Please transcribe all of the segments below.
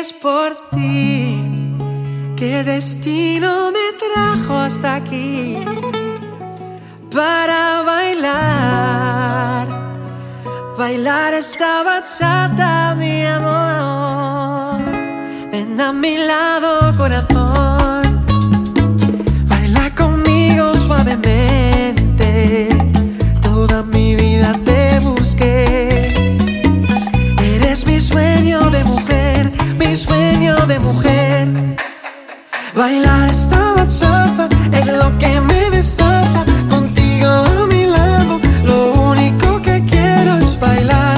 es por ti que el destino me trajo hasta aquí para bailar, bailar esta bachata, mi amor. Ven a mi lado, corazón, baila conmigo suavemente. Toda mi vida te busqué. Eres mi sueño de mujer, mi sueño de mujer. Bailar esta bachata es lo que me desata. Contigo a mi lado, lo único que quiero es bailar.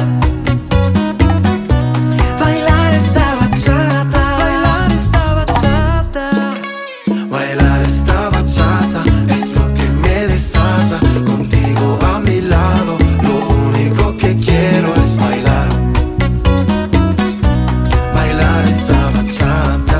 Bailar esta bachata, bailar esta bachata. Bailar esta bachata es lo que me desata. Contigo a mi lado, lo único que quiero es bailar. Bailar esta bachata.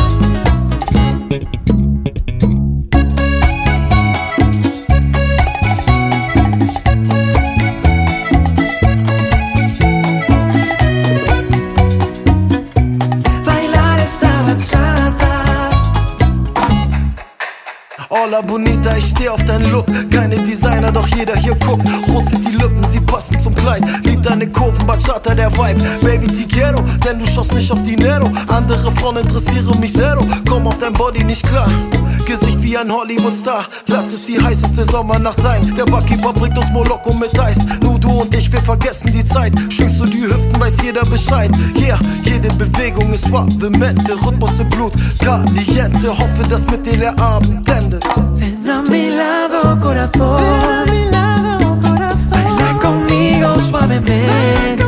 Hola Bonita, ich steh auf deinen Look. Keine Designer, doch jeder hier guckt. Rot sind die Lippen, sie passen zum Kleid. Lieb deine Kurven, Bachata, der Vibe. Baby, te quiero, denn du schaust nicht auf Dinero. Andere Frauen interessieren mich zero. Komm auf dein Body nicht klar. Gesicht wie ein Hollywood-Star. Lass es die heißeste Sommernacht sein. Der Barkeeper bringt uns Moloko mit Eis. Nur du und ich, wir vergessen die Zeit. Schwingst du die Hüften, weiß jeder Bescheid. Yeah, jede Bewegung ist suavemente. Rhythmus im Blut, caliente. Hoffe, dass mit dir der Abend endet. Ven a mi lado, corazón, ven a mi lado, corazón. Baila conmigo suavemente.